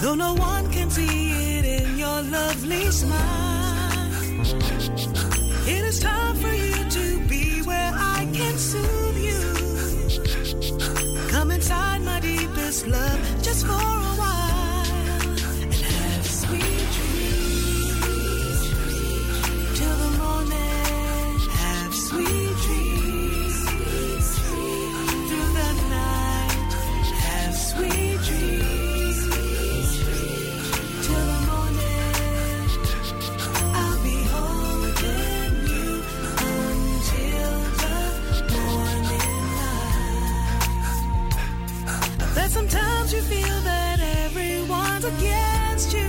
though no one can see it in your lovely smile. It is time for you to be where I can soothe you. Come inside my deepest love just for a while and have sweet dreams till the morning. Have sweet dreams through the night. Have sweet dreams till the morning. I'll be holding you until the morning light. That sometimes you feel that everyone's against you.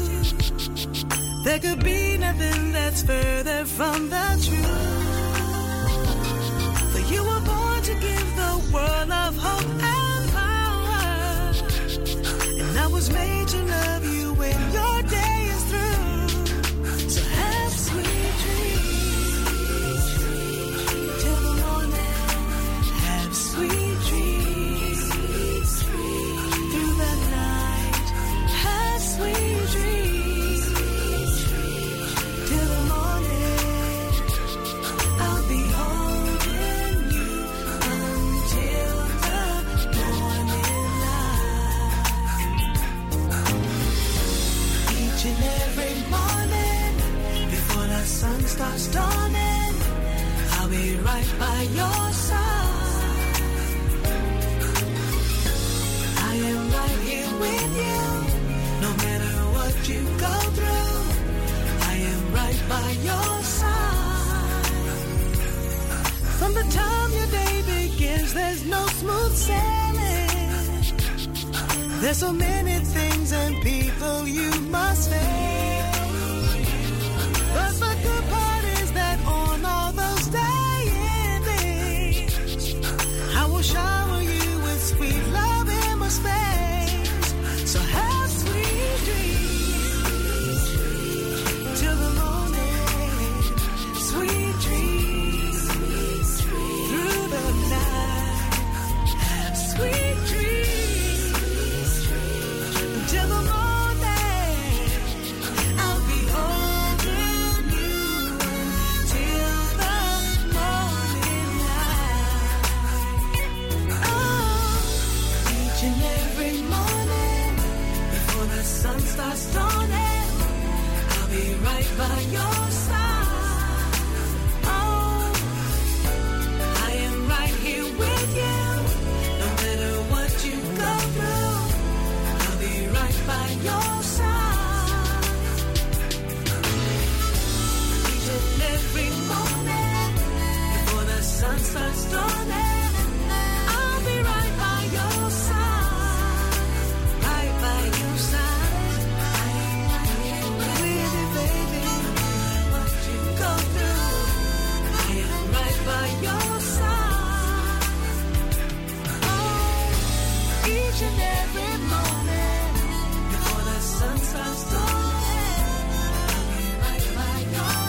There could be nothing that's further from the truth. For you were born to give the world of hope and power. And I was made to love you when your day is through. So have sweet dreams till the morning. Have sweet dreams through the night. Have sweet dreams till the morning. I'll be holding you until the morning light. Each and every morning, before the sun starts dawning, I'll be right by your side. I am right here with you, no matter what you go through. I am right by your side. From the time your day begins, there's no smooth sailing. There's so many things and people you must face. But the good part is that on all those days, I will shower you with sweet love in my space. So have sweet dreams till the morning. Sweet dreams through the night. Have sweet dreams till the morning. I'll be holding you till the morning light. Oh, each and every morning, before the sun starts dawning, I'll be right by your side. Oh, I am right here with you, no matter what you go through. I'll be right by your side. Each and every morning, before the sun starts dawning, I'll be right by your side. Right by your side. I am right here with you, baby. What you go through, I am right by your side. Oh, each and every morning, before the sun starts dawning, I'll be right by your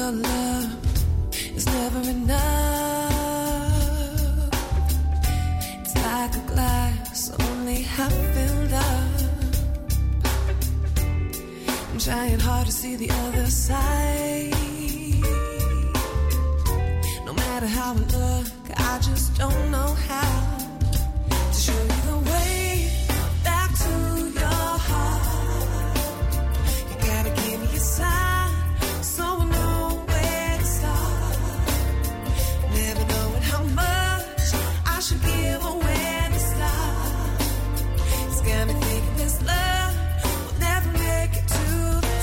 your love is never enough. It's like a glass only half filled up. I'm trying hard to see the other side. No matter how I look, I just don't know how to show you the way back to your heart. You gotta give me a sign so I know where to start. Never knowing how much I should give or when to stop. It's got me thinking this love will never make it to the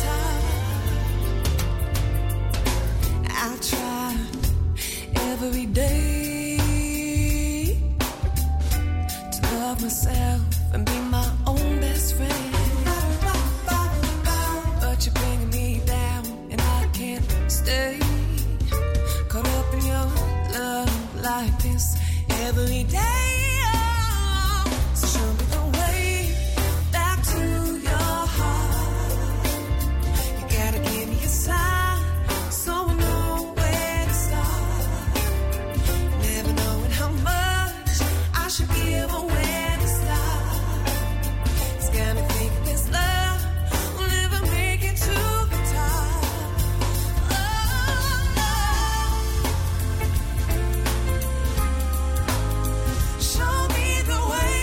top. I try every day to love myself and be my own best friend. But you're bringing me down and I can't stay caught up in your love like this every day. So show me the way back to your heart. You gotta give me a sign so I know where to start. Never knowing how much I should give or when to stop. It's got me thinking this love will never make it to the top. Oh, love. Show me the way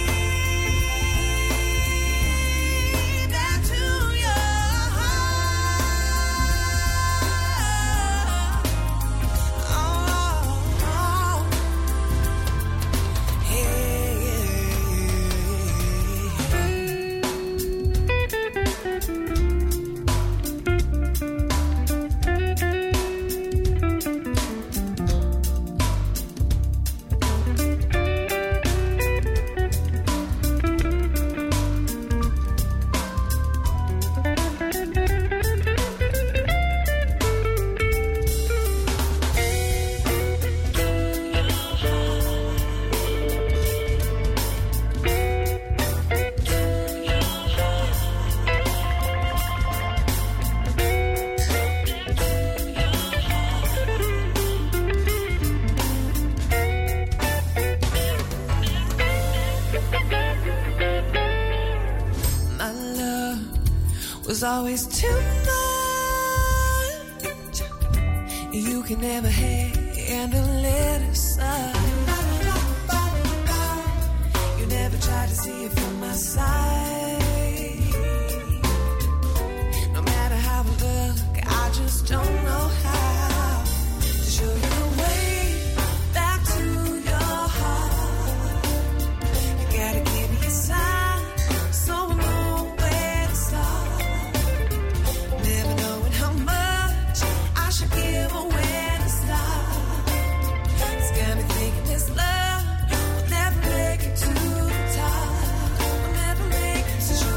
back to your heart. Oh, my love was always too much. You can never handle it aside. You never tried to see it from my side. No matter how I look, I just don't know how to show you the way back to your heart. You gotta give me a sign so I know where to start. Never knowing how much I should give or when to stop. It's got me thinking this love will never make it to the top. Will never make it. So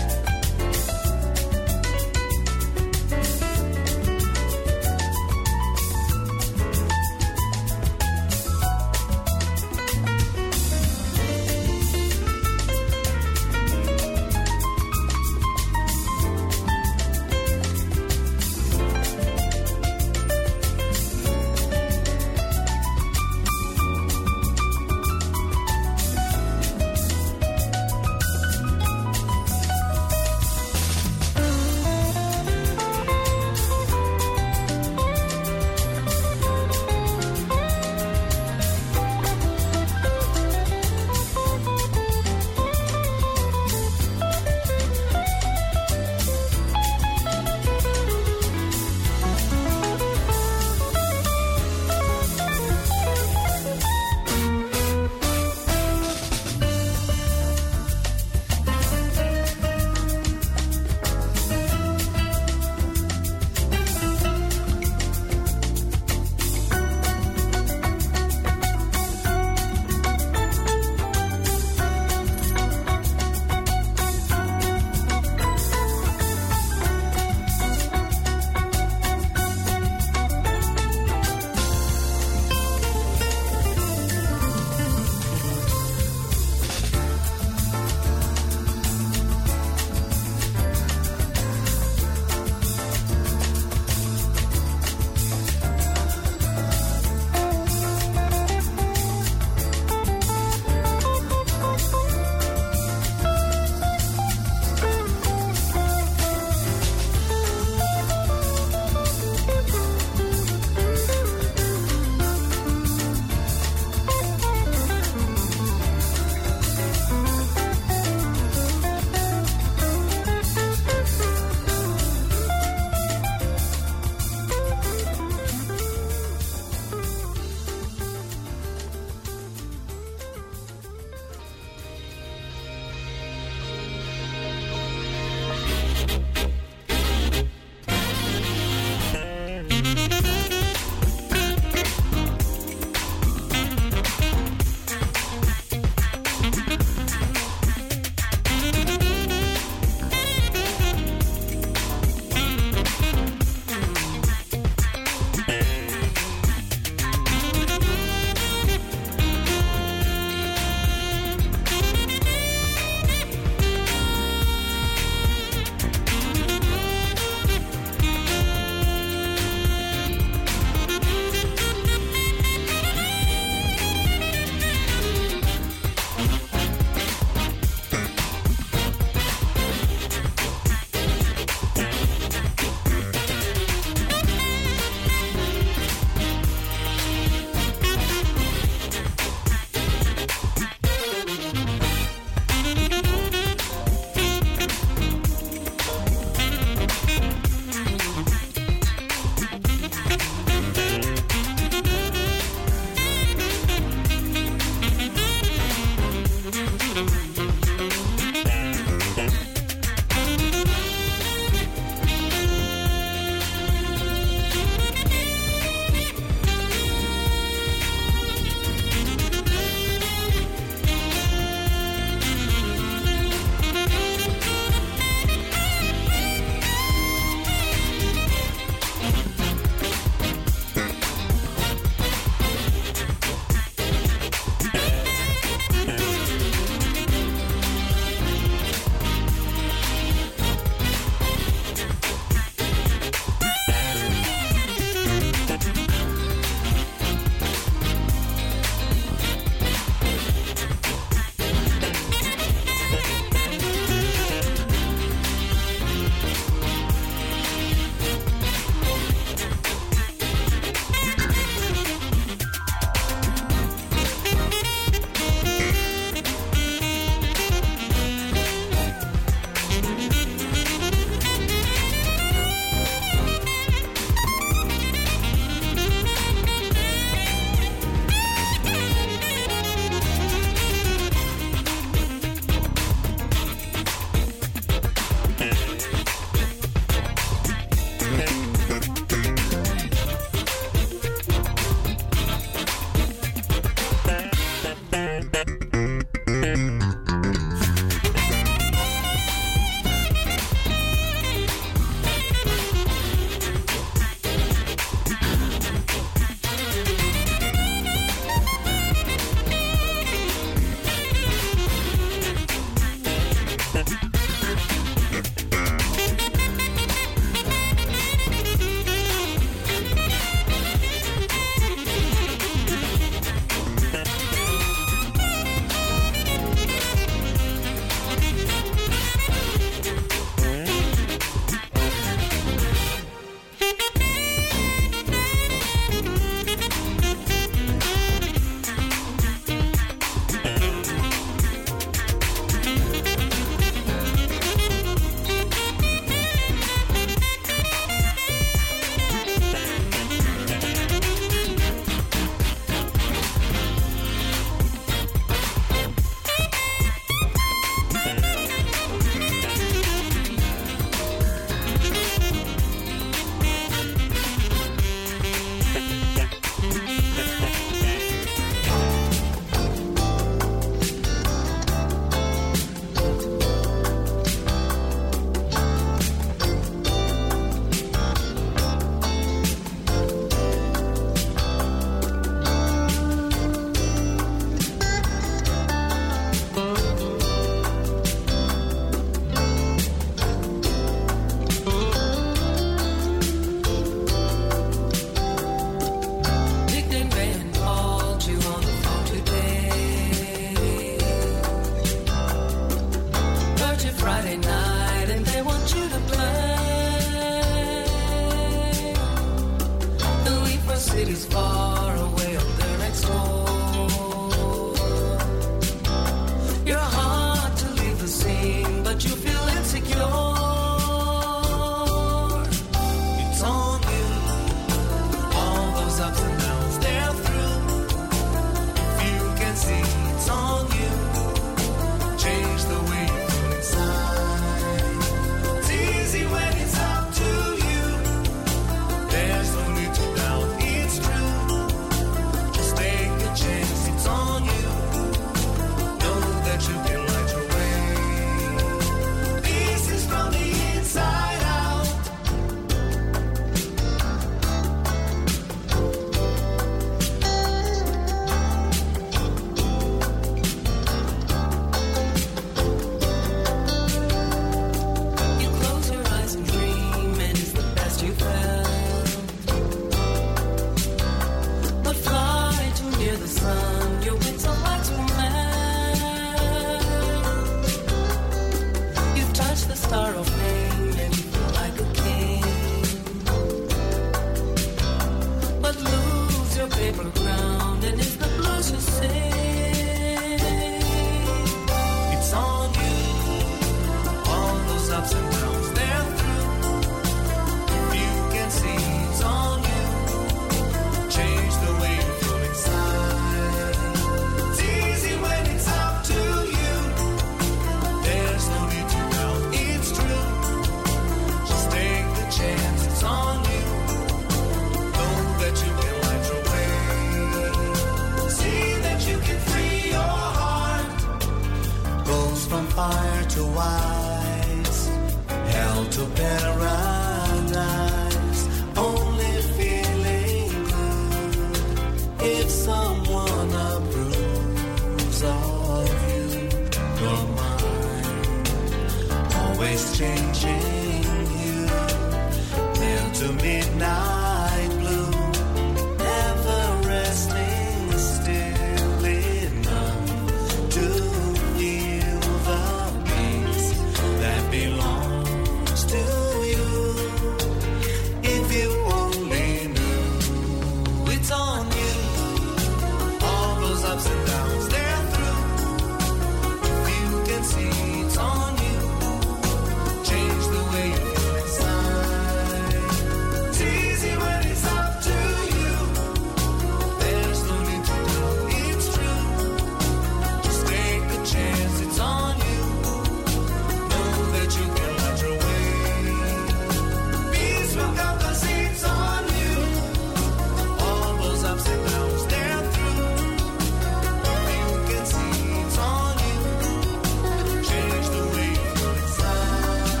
changing you. Nailed to midnight blue, never resting still enough to feel the peace that belongs to you. If you only knew, it's on you. All those ups and downs, they're through. If you can see, it's on you. Change the way you feel inside. It's easy when it's up to you. There's no need to doubt, it's true. Just take a chance, it's on you. Know that you can light your way. Peace will come 'cause it's on you. All those ups and downs, they're through. If you can see, it's on you. Change the way you feel inside.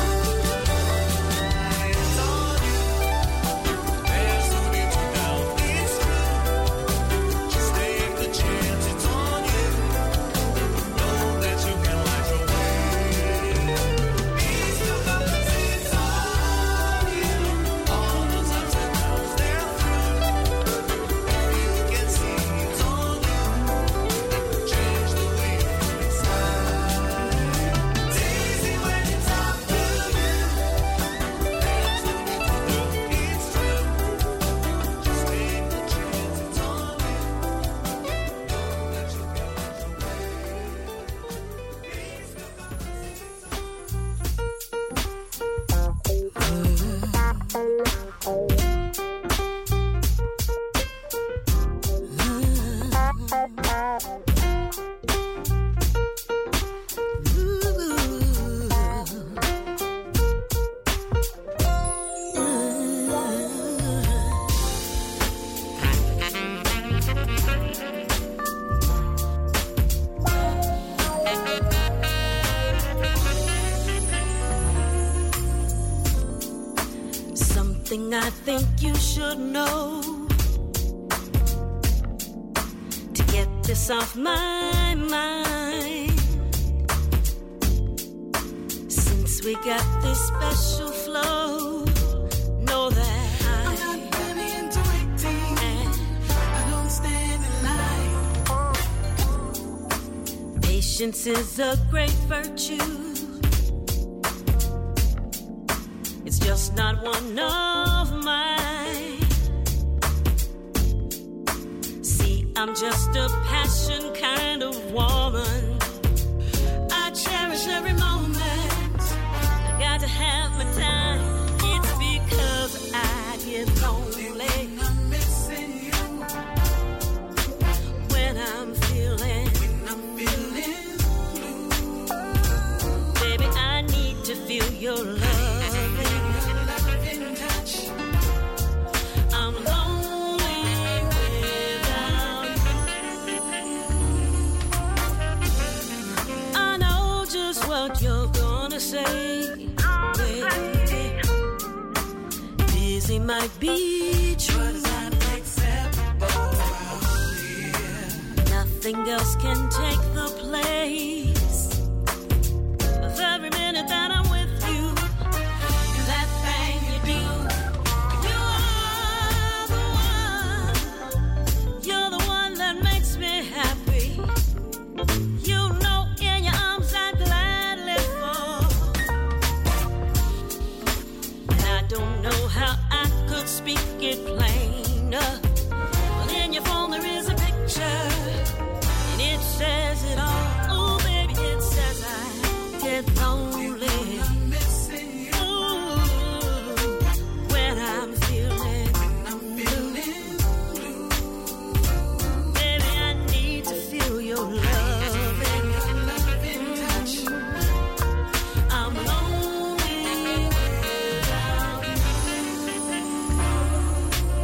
It's on you. There's no need to doubt, it's true. Just take the chance, it's on you. Know that you can light your way. Peace will come 'cause it's on you. All those ups and downs, they're through. If you can see, it's on you. Change the way you feel inside. It's easy when it's up to you. There's no need to doubt, it's true. Just take the chance, it's on you. Know that you can light your way. Peace will come 'cause it's Something I think you should know. To get this off my mind, since we got this special flow, know that I'm not really into waiting. I don't stand in line. patience is a great virtue. It's just not one of mine. See, I'm just a passion kind of woman. I cherish every moment. I got to have my time. It's because I get lonely I'm missing you when I'm feeling. when I'm feeling blue. Baby, I need to feel your love. Your loving touch. I'm lonely without you. I know just what you're gonna say, baby. Busy might be true. Nothing else can take the place of every minute that I'm with you. That thing you do, you are the one. You're the one that makes me happy. You know, in your arms I gladly fall. And I don't know how I could speak it plainer. But in your phone there is a picture, and it says it all. Oh, baby, it says I get lonely. I'm missing you Ooh, when I'm feeling. I'm feeling blue. Baby, I need to feel your love. Your loving touch. I'm lonely without you.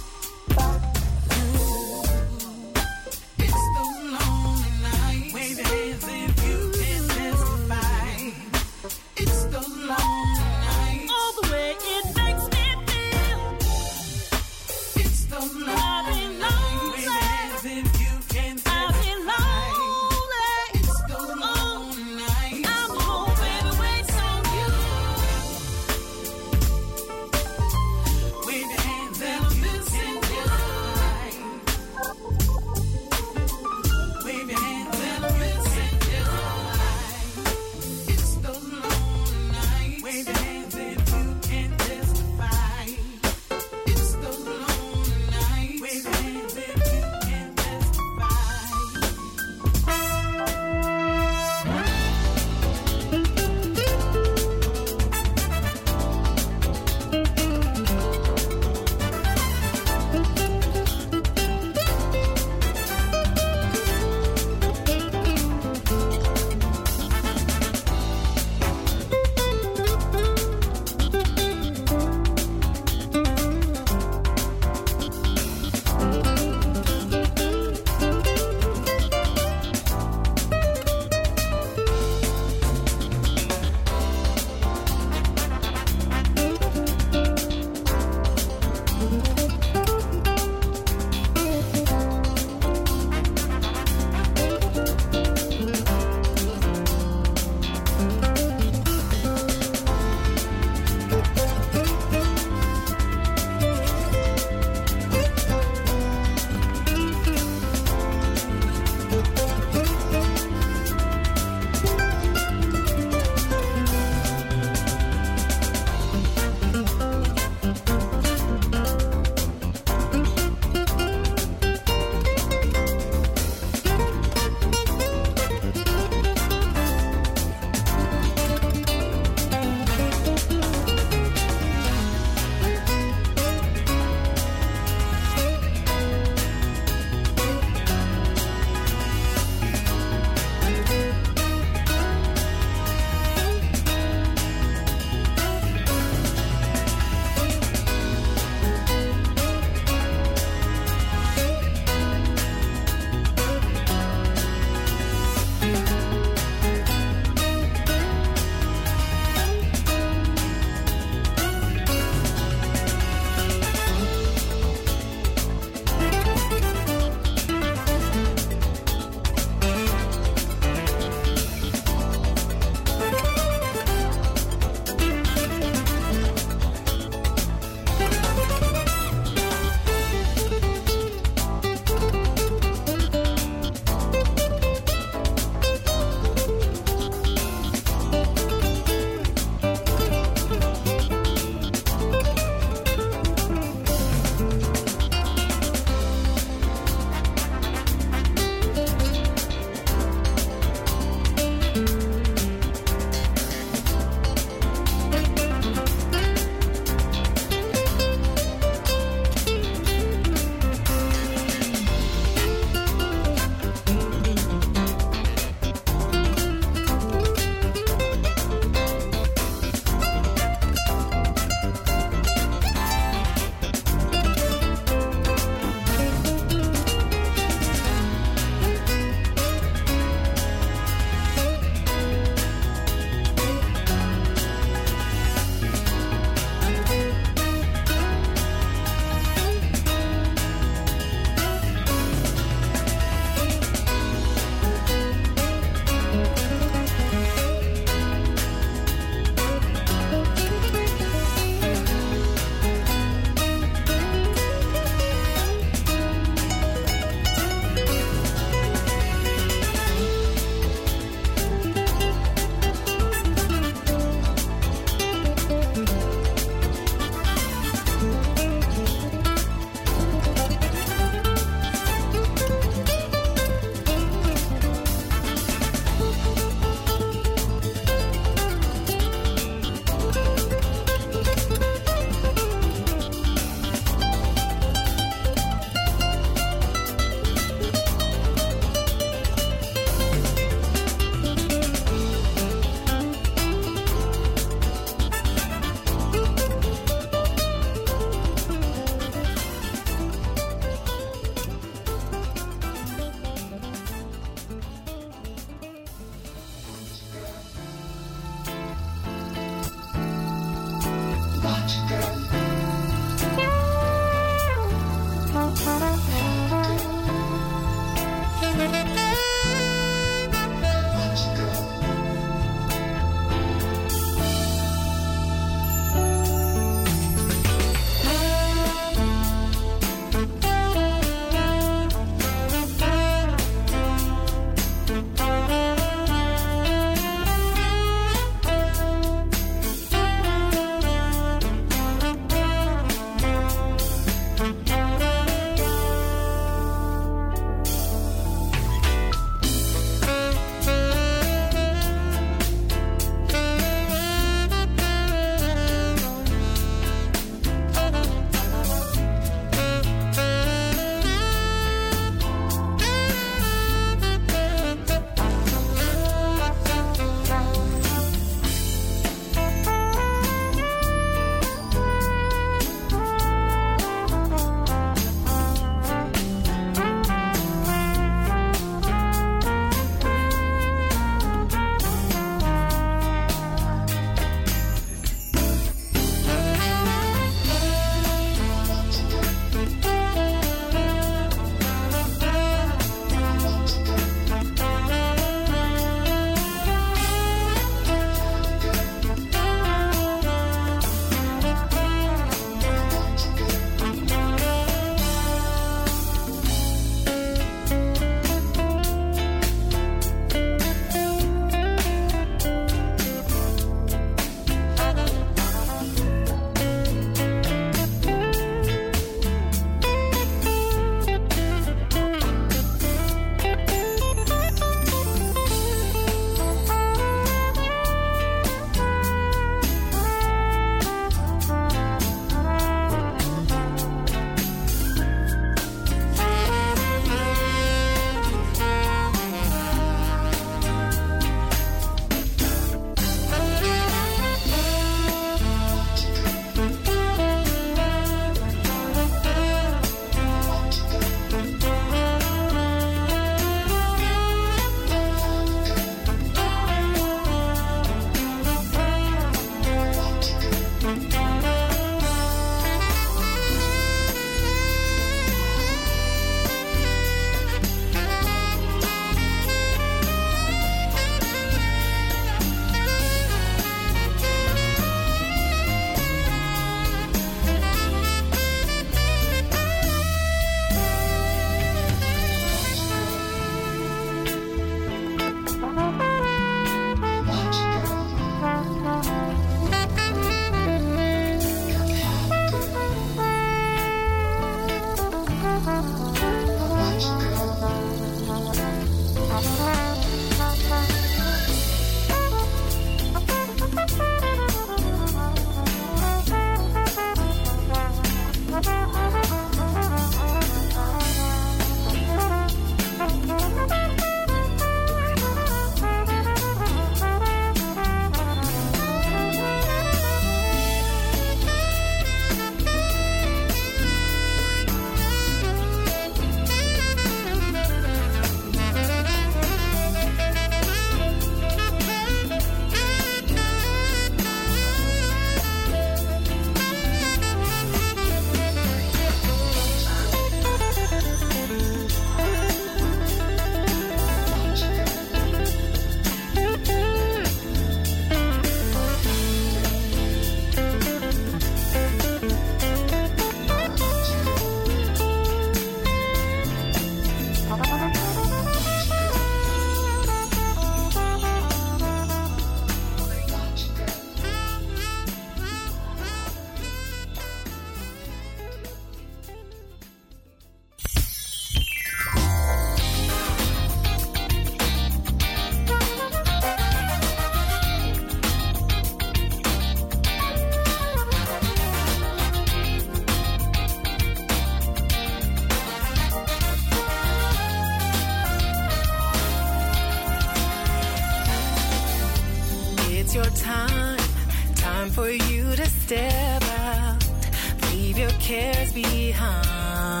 It's your time for you to step out. Leave your cares behind.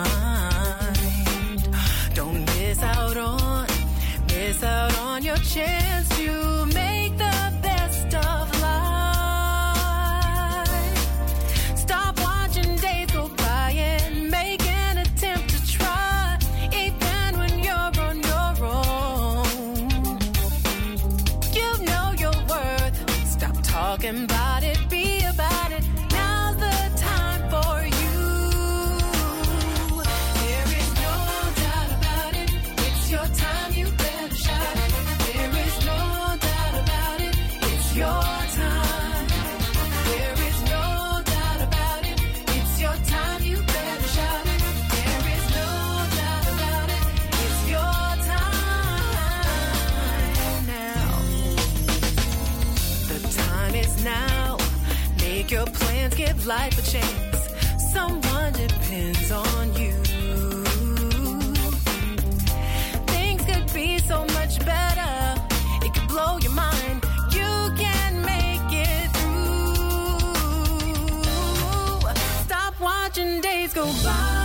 Don't miss out on your chance to make the best of life. Stop watching days go by and make an attempt to try, even when you're on your own. You know your worth. Stop talking about it, be about it. Now's the time for you. There is no doubt about it. It's your time, you better shine. There is no doubt about it. It's your time. There is no doubt about it. It's your time, you better shine. There is no doubt about it. It's your time now. The time is now. Make your plans, give life a chance. Someone depends on you. Things could be so much better. It could blow your mind. You can make it through. Stop watching days go by.